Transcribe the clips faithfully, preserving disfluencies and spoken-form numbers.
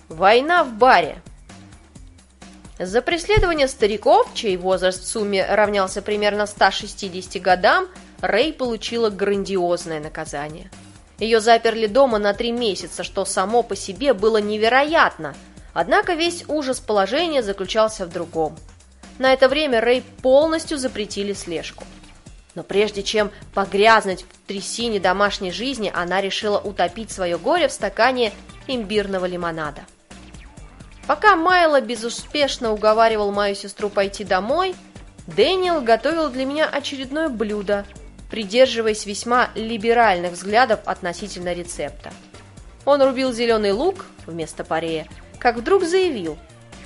Война в баре. За преследование стариков, чей возраст в сумме равнялся примерно ста шестидесяти годам, Рэй получила грандиозное наказание. Ее заперли дома на три месяца, что само по себе было невероятно, однако весь ужас положения заключался в другом. На это время Рэй полностью запретили слежку. Но прежде чем погрязнуть в трясине домашней жизни, она решила утопить свое горе в стакане имбирного лимонада. Пока Майло безуспешно уговаривал мою сестру пойти домой, Дэниел готовил для меня очередное блюдо, придерживаясь весьма либеральных взглядов относительно рецепта. Он рубил зеленый лук вместо парея, как вдруг заявил: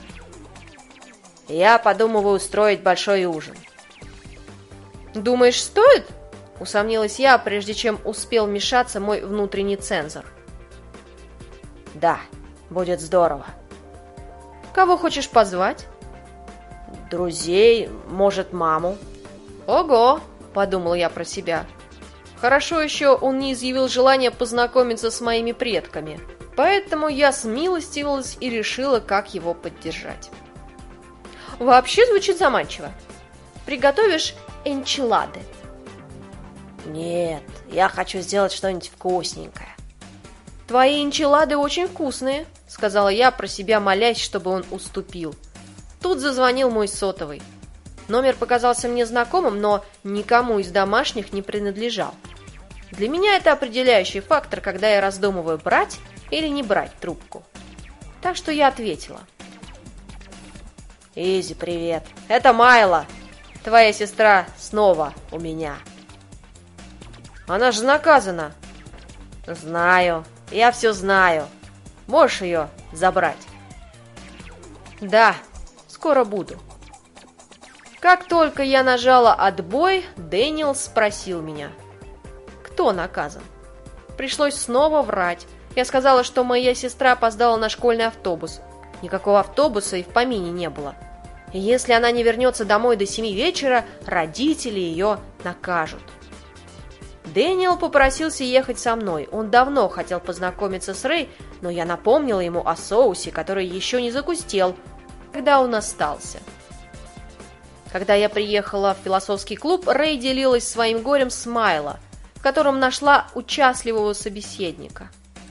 «Я подумываю устроить большой ужин». «Думаешь, стоит?» – усомнилась я, прежде чем успел вмешаться мой внутренний цензор. «Да, будет здорово». «Кого хочешь позвать?» «Друзей, может, маму». «Ого!» – подумал я про себя. Хорошо еще он не изъявил желания познакомиться с моими предками, поэтому я смилостивилась и решила, как его поддержать. «Вообще звучит заманчиво. Приготовишь энчилады?» «Нет, я хочу сделать что-нибудь вкусненькое». «Твои энчилады очень вкусные», — сказала я про себя, молясь, чтобы он уступил. Тут зазвонил мой сотовый. Номер показался мне знакомым, но никому из домашних не принадлежал. Для меня это определяющий фактор, когда я раздумываю, брать или не брать трубку. Так что я ответила. «Изи, привет. Это Майло. Твоя сестра снова у меня». «Она же наказана». «Знаю. Я все знаю. Можешь ее забрать?» «Да, скоро буду». Как только я нажала «Отбой», Дэниел спросил меня: «Кто наказан?» Пришлось снова врать. Я сказала, что моя сестра опоздала на школьный автобус. Никакого автобуса и в помине не было. И если она не вернется домой до семи вечера, родители ее накажут. Дэниел попросился ехать со мной. Он давно хотел познакомиться с Рэй, но я напомнила ему о соусе, который еще не загустел, когда он остался. Когда я приехала в философский клуб, Рэй делилась своим горем с Майло, в котором нашла участливого собеседника.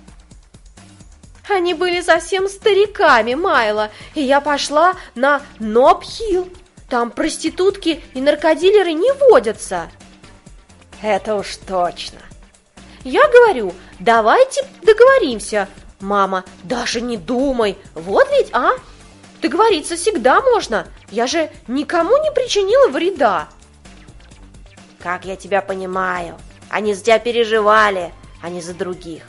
«Они были совсем стариками, Майло, и я пошла на Ноб-Хилл. Там проститутки и наркодилеры не водятся». «Это уж точно». «Я говорю, давайте договоримся». «Мама, даже не думай, вот ведь, а? Договориться всегда можно, я же никому не причинила вреда». «Как я тебя понимаю, они за тебя переживали, а не за других».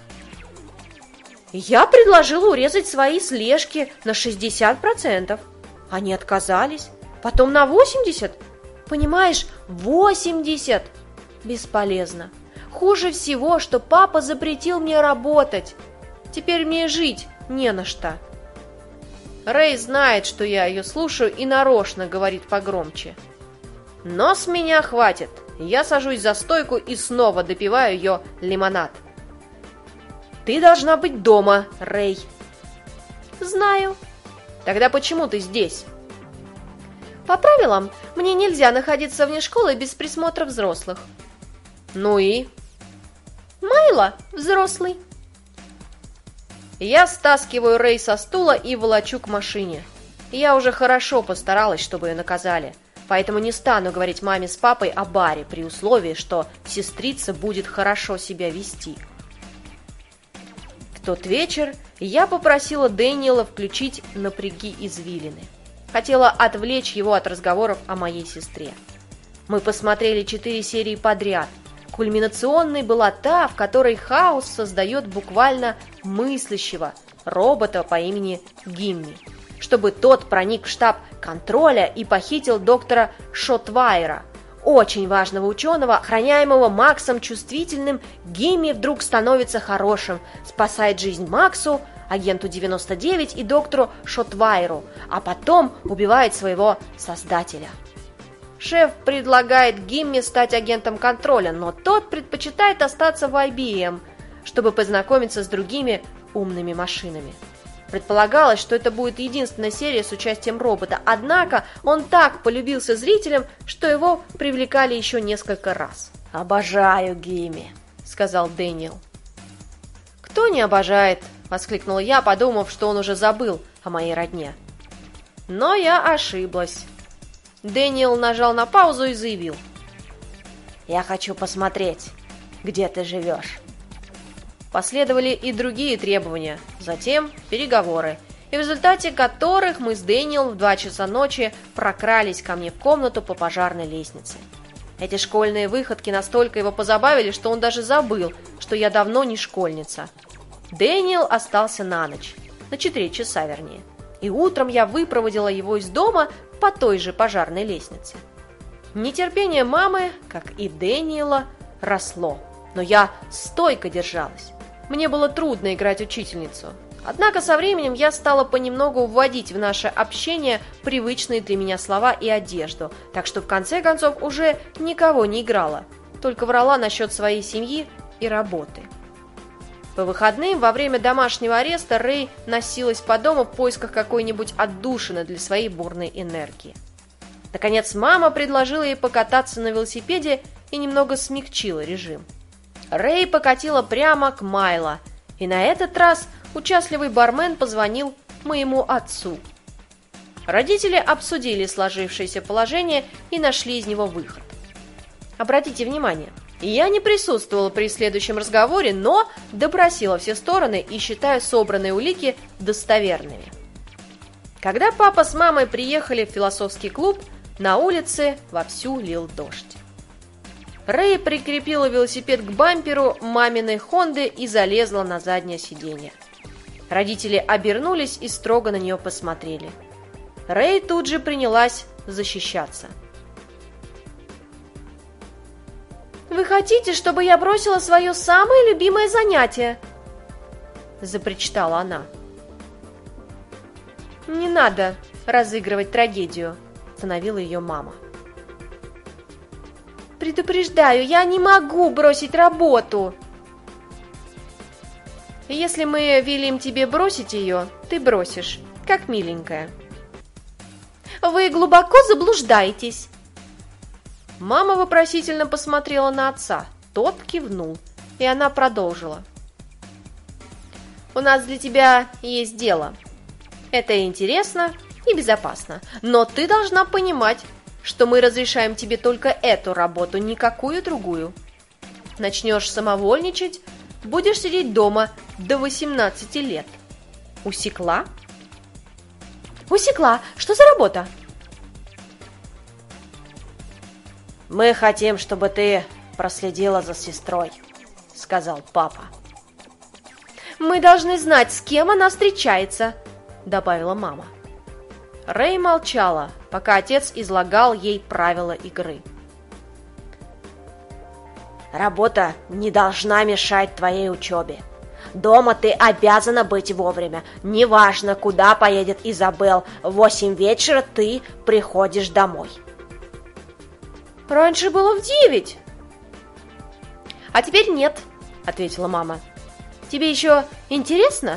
Я предложила урезать свои слежки на шестьдесят процентов. Они отказались, потом на восемьдесят процентов. Понимаешь, восемьдесят процентов. Бесполезно. Хуже всего, что папа запретил мне работать. Теперь мне жить не на что. Рэй знает, что я ее слушаю, и нарочно говорит погромче. Но с меня хватит. Я сажусь за стойку и снова допиваю ее лимонад. «Ты должна быть дома, Рэй». «Знаю». «Тогда почему ты здесь?» «По правилам, мне нельзя находиться вне школы без присмотра взрослых». «Ну и?» «Майло взрослый». Я стаскиваю Рэй со стула и волочу к машине. Я уже хорошо постаралась, чтобы ее наказали, поэтому не стану говорить маме с папой о баре при условии, что сестрица будет хорошо себя вести. В тот вечер я попросила Дэниела включить «Напряги извилины». Хотела отвлечь его от разговоров о моей сестре. Мы посмотрели четыре серии подряд. Кульминационной была та, в которой Хаус создает буквально мыслящего робота по имени Гимми, чтобы тот проник в штаб контроля и похитил доктора Шотвайра, очень важного ученого, охраняемого Максом чувствительным. Гимми вдруг становится хорошим, спасает жизнь Максу, агенту девяносто девять и доктору Шотвайру, а потом убивает своего создателя. Шеф предлагает Гимми стать агентом контроля, но тот предпочитает остаться в ай би эм, чтобы познакомиться с другими умными машинами. Предполагалось, что это будет единственная серия с участием робота, однако он так полюбился зрителям, что его привлекали еще несколько раз. «Обожаю Гимми», — сказал Дэниел. «Кто не обожает?» — воскликнула я, подумав, что он уже забыл о моей родне. Но я ошиблась. Дэниел нажал на паузу и заявил: «Я хочу посмотреть, где ты живешь». Последовали и другие требования, затем переговоры, и в результате которых мы с Дэниелом в два часа ночи прокрались ко мне в комнату по пожарной лестнице. Эти школьные выходки настолько его позабавили, что он даже забыл, что я давно не школьница. Дэниел остался на ночь, на четыре часа вернее, и утром я выпроводила его из дома по той же пожарной лестнице. Нетерпение мамы, как и Дэниела, росло, но я стойко держалась. Мне было трудно играть учительницу. Однако со временем я стала понемногу вводить в наше общение привычные для меня слова и одежду, так что в конце концов уже никого не играла, только врала насчет своей семьи и работы. По выходным во время домашнего ареста Рэй носилась по дому в поисках какой-нибудь отдушины для своей бурной энергии. Наконец мама предложила ей покататься на велосипеде и немного смягчила режим. Рэй покатила прямо к Майло, и на этот раз участливый бармен позвонил моему отцу. Родители обсудили сложившееся положение и нашли из него выход. Обратите внимание, я не присутствовала при следующем разговоре, но допросила все стороны и считаю собранные улики достоверными. Когда папа с мамой приехали в философский клуб, на улице вовсю лил дождь. Рэй прикрепила велосипед к бамперу маминой Хонды и залезла на заднее сиденье. Родители обернулись и строго на нее посмотрели. Рэй тут же принялась защищаться. «Вы хотите, чтобы я бросила свое самое любимое занятие?» – запричитала она. «Не надо разыгрывать трагедию», – остановила ее мама. «Предупреждаю, я не могу бросить работу!» «Если мы велим тебе бросить ее, ты бросишь, как миленькая». «Вы глубоко заблуждаетесь!» Мама вопросительно посмотрела на отца, тот кивнул, и она продолжила. «У нас для тебя есть дело. Это интересно и безопасно, но ты должна понимать, что мы разрешаем тебе только эту работу, никакую другую. Начнешь самовольничать, будешь сидеть дома до восемнадцати лет. Усекла?» «Усекла. Что за работа?» «Мы хотим, чтобы ты проследила за сестрой», — сказал папа. «Мы должны знать, с кем она встречается», — добавила мама. Рэй молчала, пока отец излагал ей правила игры. «Работа не должна мешать твоей учебе. Дома ты обязана быть вовремя. Неважно, куда поедет Изабелл, в восемь вечера ты приходишь домой». «Раньше было в девять». «А теперь нет», — ответила мама. «Тебе еще интересно?»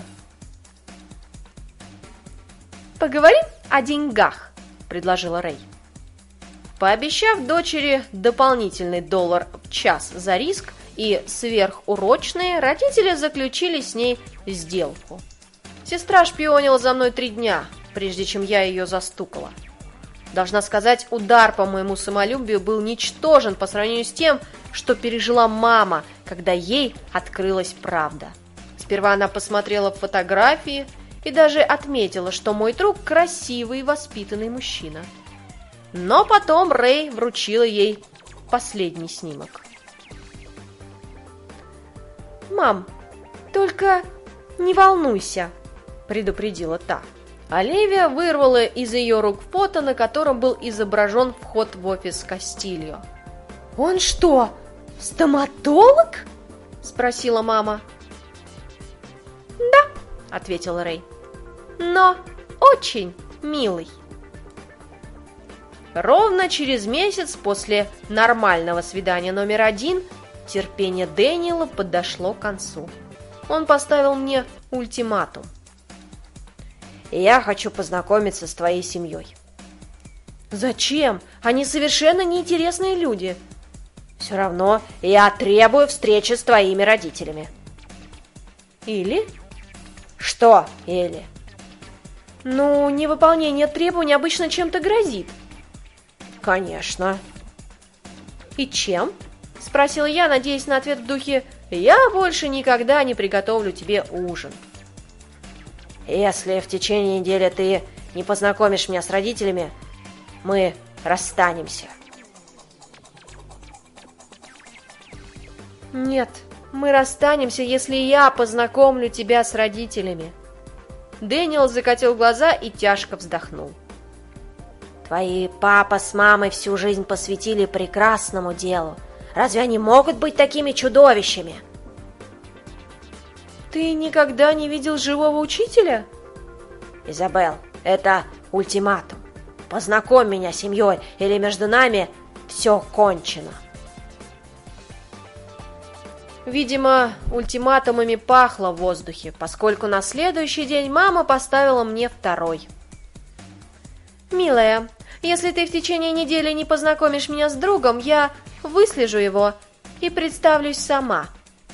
«Поговорим о деньгах», — предложила Рэй. Пообещав дочери дополнительный доллар в час за риск и сверхурочные, родители заключили с ней сделку. Сестра шпионила за мной три дня, прежде чем я ее застукала. Должна сказать, удар по моему самолюбию был ничтожен по сравнению с тем, что пережила мама, когда ей открылась правда. Сперва она посмотрела в фотографии и даже отметила, что мой друг красивый и воспитанный мужчина. Но потом Рэй вручила ей последний снимок. «Мам, только не волнуйся», — предупредила та. Оливия вырвала из ее рук фото, на котором был изображен вход в офис Кастильо. «Он что, стоматолог?» — спросила мама. «Да», — ответил Рэй, — «но очень милый». Ровно через месяц после нормального свидания номер один терпение Дэниела подошло к концу. Он поставил мне ультиматум. и я хочу познакомиться с твоей семьей. Зачем? Они совершенно неинтересные люди. Все равно я требую встречи с твоими родителями. Или? Что или? Ну, невыполнение требований обычно чем-то грозит. Конечно. И чем? Спросила я, надеясь на ответ в духе: я больше никогда не приготовлю тебе ужин. Если в течение недели ты не познакомишь меня с родителями, мы расстанемся. Нет, мы расстанемся, если я познакомлю тебя с родителями. Дэниел закатил глаза и тяжко вздохнул. Твои папа с мамой всю жизнь посвятили прекрасному делу. Разве они могут быть такими чудовищами? Ты никогда не видел живого учителя? Изабелл, это ультиматум. Познакомь меня с семьей, или между нами все кончено. Видимо, ультиматумами пахло в воздухе, поскольку на следующий день мама поставила мне второй. «Милая, если ты в течение недели не познакомишь меня с другом, я выслежу его и представлюсь сама».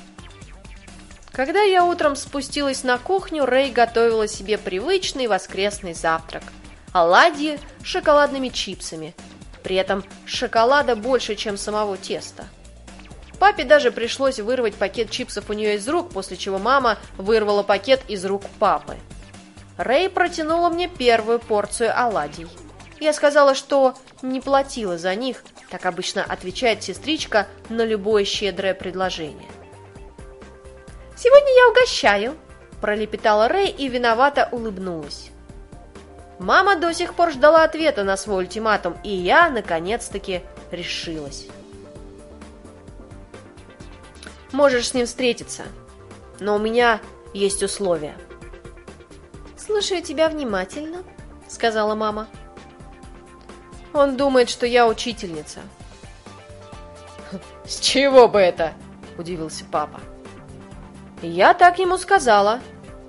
Когда я утром спустилась на кухню, Рэй готовила себе привычный воскресный завтрак – оладьи с шоколадными чипсами. При этом шоколада больше, чем самого теста. Папе даже пришлось вырвать пакет чипсов у нее из рук, после чего мама вырвала пакет из рук папы. Рэй протянула мне первую порцию оладий. Я сказала, что не платила за них, так обычно отвечает сестричка на любое щедрое предложение. «Сегодня я угощаю», – пролепетала Рэй и виновато улыбнулась. Мама до сих пор ждала ответа на свой ультиматум, и я, наконец-таки, решилась. «Можешь с ним встретиться, но у меня есть условия». «Слушаю тебя внимательно», — сказала мама. «Он думает, что я учительница». «С чего бы это?» — удивился папа. «Я так ему сказала».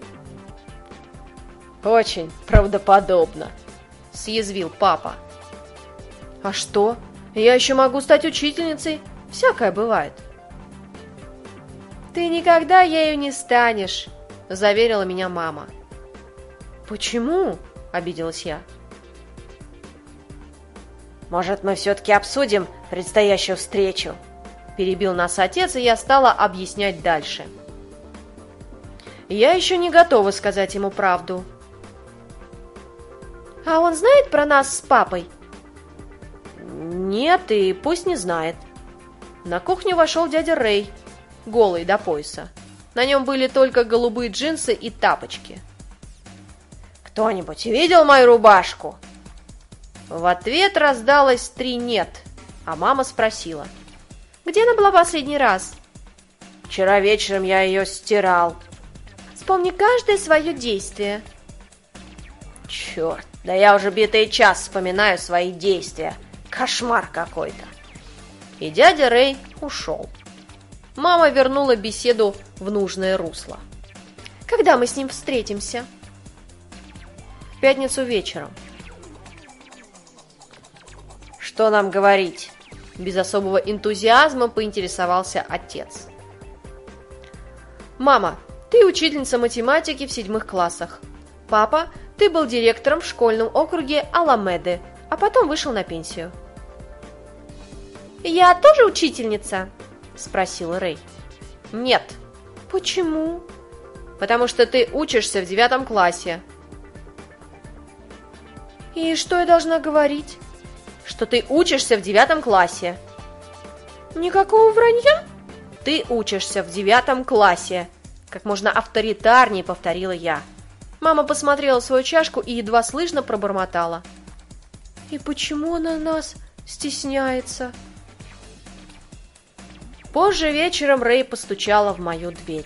«Очень правдоподобно», — съязвил папа. «А что? Я еще могу стать учительницей. Всякое бывает». «Ты никогда ею не станешь», — заверила меня мама. «Почему?» — обиделась я. «Может, мы все-таки обсудим предстоящую встречу?» — перебил нас отец, и я стала объяснять дальше. Я еще не готова сказать ему правду. «А он знает про нас с папой?» «Нет, и пусть не знает». На кухню вошел дядя Рэй, голый до пояса. На нем были только голубые джинсы и тапочки. «Кто-нибудь видел мою рубашку?» В ответ раздалось три «нет», а мама спросила: «Где она была последний раз?» «Вчера вечером я ее стирал». «Вспомни каждое свое действие». «Черт, да я уже битый час вспоминаю свои действия. Кошмар какой-то». И дядя Рэй ушел. Мама вернула беседу в нужное русло. «Когда мы с ним встретимся?» «В пятницу вечером». «Что нам говорить?» Без особого энтузиазма поинтересовался отец. «Мама, ты учительница математики в седьмых классах. Папа, ты был директором в школьном округе Аламеды, а потом вышел на пенсию». «Я тоже учительница?» – спросил Рэй. «Нет». «Почему?» «Потому что ты учишься в девятом классе». «И что я должна говорить?» «Что ты учишься в девятом классе». «Никакого вранья?» «Ты учишься в девятом классе», – как можно авторитарнее повторила я. Мама посмотрела свою чашку и едва слышно пробормотала: «И почему она нас стесняется?» Позже вечером Рэй постучала в мою дверь.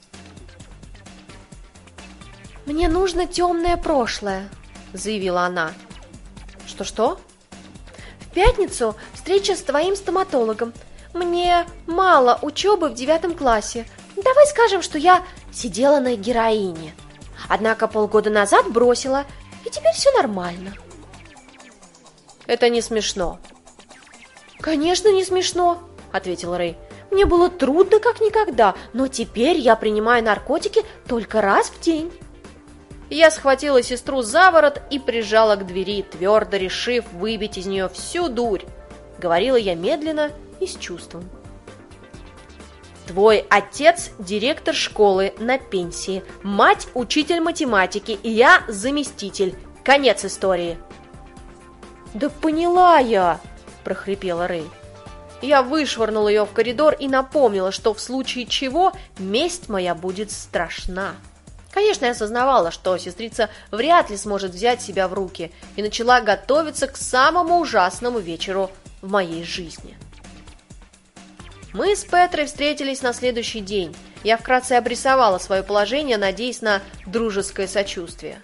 «Мне нужно темное прошлое», — заявила она. «Что-что?» «В пятницу встреча с твоим стоматологом. Мне мало учебы в девятом классе. Давай скажем, что я сидела на героине. Однако полгода назад бросила, и теперь все нормально. Это не смешно. Конечно, не смешно, ответил Рэй. Мне было трудно как никогда, но теперь я принимаю наркотики только раз в день. Я схватила сестру за ворот и прижала к двери, твердо решив выбить из нее всю дурь. Говорила я медленно и с чувством. Твой отец директор школы на пенсии, мать учитель математики, и я заместитель. Конец истории. Да поняла я, прохрипела Рэй. Я вышвырнула ее в коридор и напомнила, что в случае чего месть моя будет страшна. Конечно, я осознавала, что сестрица вряд ли сможет взять себя в руки, и начала готовиться к самому ужасному вечеру в моей жизни. Мы с Петрой встретились на следующий день. Я вкратце обрисовала свое положение, надеясь на дружеское сочувствие.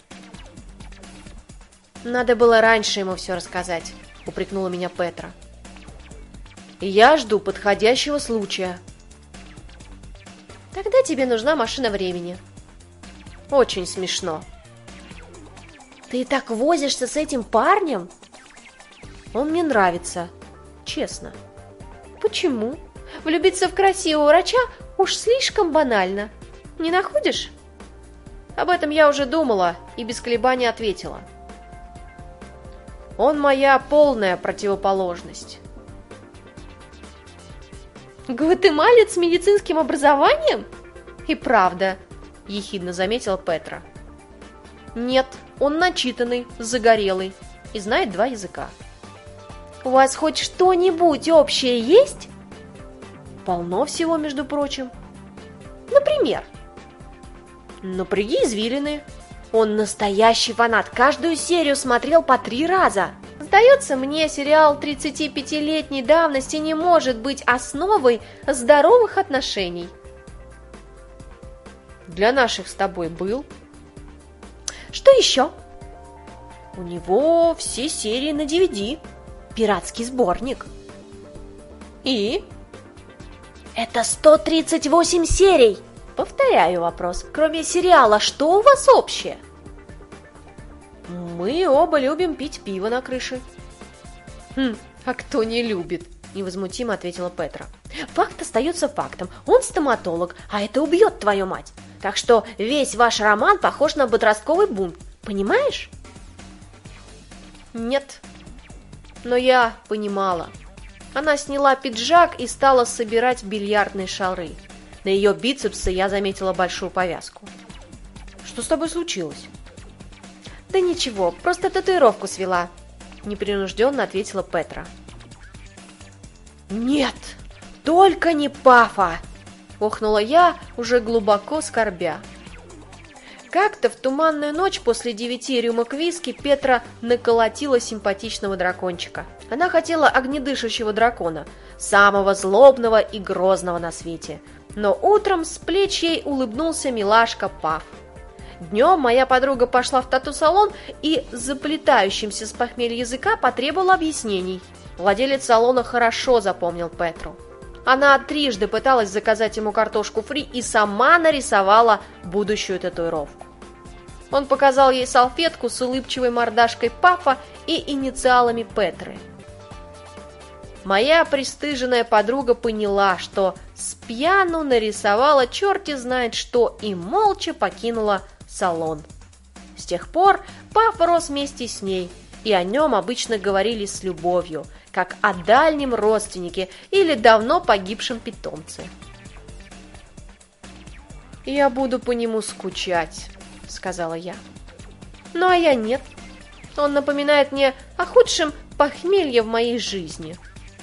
«Надо было раньше ему все рассказать», — упрекнула меня Петра. «Я жду подходящего случая». «Тогда тебе нужна машина времени». «Очень смешно». «Ты так возишься с этим парнем?» «Он мне нравится, честно». «Почему? Влюбиться в красивого врача уж слишком банально. Не находишь?» Об этом я уже думала и без колебаний ответила. Он моя полная противоположность. Гватемалец с медицинским образованием? И правда, ехидно заметила Петра. Нет, он начитанный, загорелый и знает два языка. У вас хоть что-нибудь общее есть? Полно всего, между прочим. Например? Напряги извилины. Он настоящий фанат, каждую серию смотрел по три раза. Сдается мне, сериал тридцатипятилетней давности не может быть основой здоровых отношений. Для наших с тобой был. Что еще? У него все серии на ди ви ди. Пиратский сборник. И? Это сто тридцать восемь серий. Повторяю вопрос. Кроме сериала, что у вас общее? Мы оба любим пить пиво на крыше. Хм, а кто не любит? Невозмутимо ответила Петра. Факт остается фактом. Он стоматолог, а это убьет твою мать. Так что весь ваш роман похож на подростковый бунт. Понимаешь? Нет. Но я понимала. Она сняла пиджак и стала собирать бильярдные шары. На ее бицепсе я заметила большую повязку. Что с тобой случилось? Да ничего, просто татуировку свела. Непринужденно ответила Петра. Нет, только не Пафа! Охнула я, уже глубоко скорбя. Как-то в туманную ночь после девяти рюмок виски Петра наколотила симпатичного дракончика. Она хотела огнедышащего дракона, самого злобного и грозного на свете. Но утром с плеч ей улыбнулся милашка Паф. Днем моя подруга пошла в тату-салон и заплетающимся с похмелья языка потребовала объяснений. Владелец салона хорошо запомнил Петру. Она трижды пыталась заказать ему картошку фри и сама нарисовала будущую татуировку. Он показал ей салфетку с улыбчивой мордашкой Пафа и инициалами Петры. Моя пристыженная подруга поняла, что спьяну нарисовала черти знает что и молча покинула салон. С тех пор Паф рос вместе с ней, и о нем обычно говорили с любовью, как о дальнем родственнике или давно погибшем питомце. «Я буду по нему скучать», — сказала я. «Ну а я нет. Он напоминает мне о худшем похмелье в моей жизни».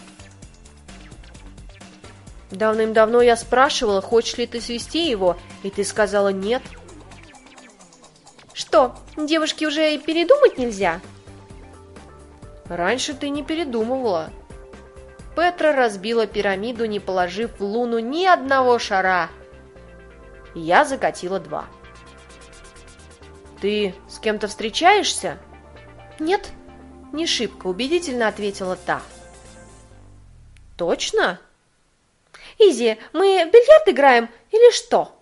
Давным-давно я спрашивала, хочешь ли ты свести его, и ты сказала нет. Что, девушке уже и передумать нельзя? Раньше ты не передумывала. Петра разбила пирамиду, не положив в луну ни одного шара. Я закатила два. Ты с кем-то встречаешься? Нет, не шибко убедительно ответила та. Точно? Изи, мы в бильярд играем или что?